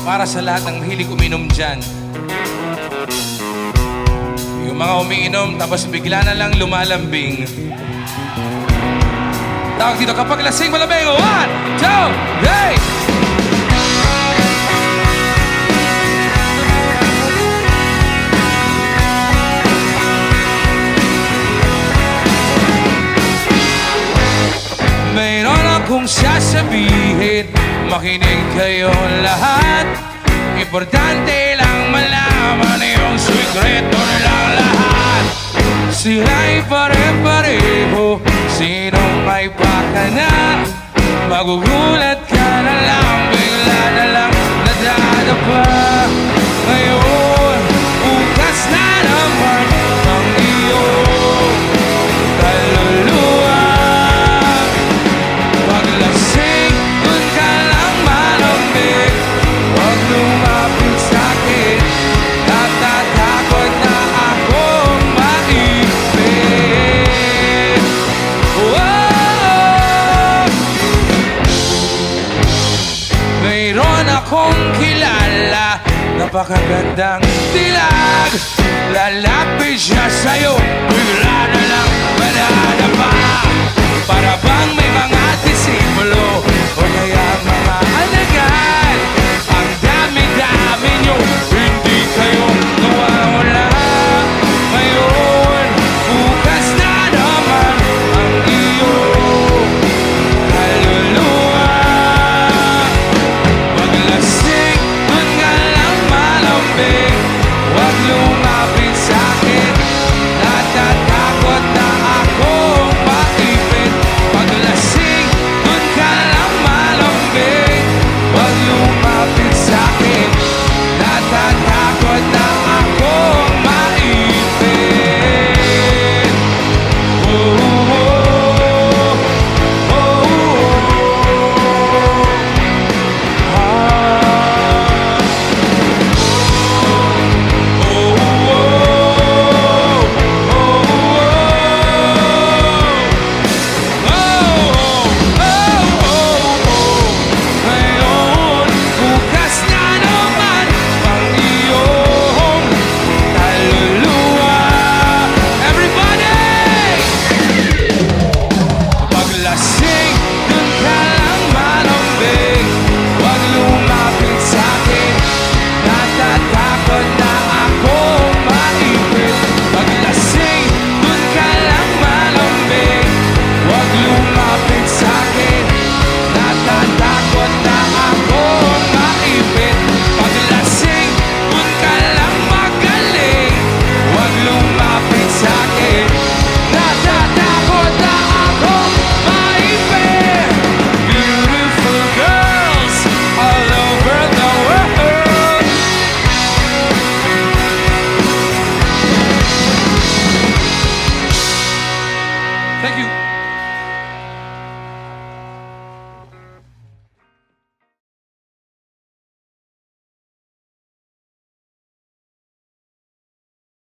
para sa lahat ng mahilig uminom dyan. Yung mga umiinom tapos bigla na lang lumalambing. Tawag dito kapag lasing malambing. 1, 2, 3! Mayroon akong sasabihin, makinig kayong lahat. Importante lang malaman yung sikreto nilang lahat. Sila'y pare-pareho, sinong may pakana. Magugulat ka na lang, bigla na lang nadadapa. Ngayon, bukas na naman ang iyong kaluluwa. Paglasing, dun ka lang malambing. Huwag lumapit sa'kin, natatakot na akong maibig. Mayroon akong kilala, napakagandang dilag. Lalapit siya sa'yo, bigla na lang madadapa. Para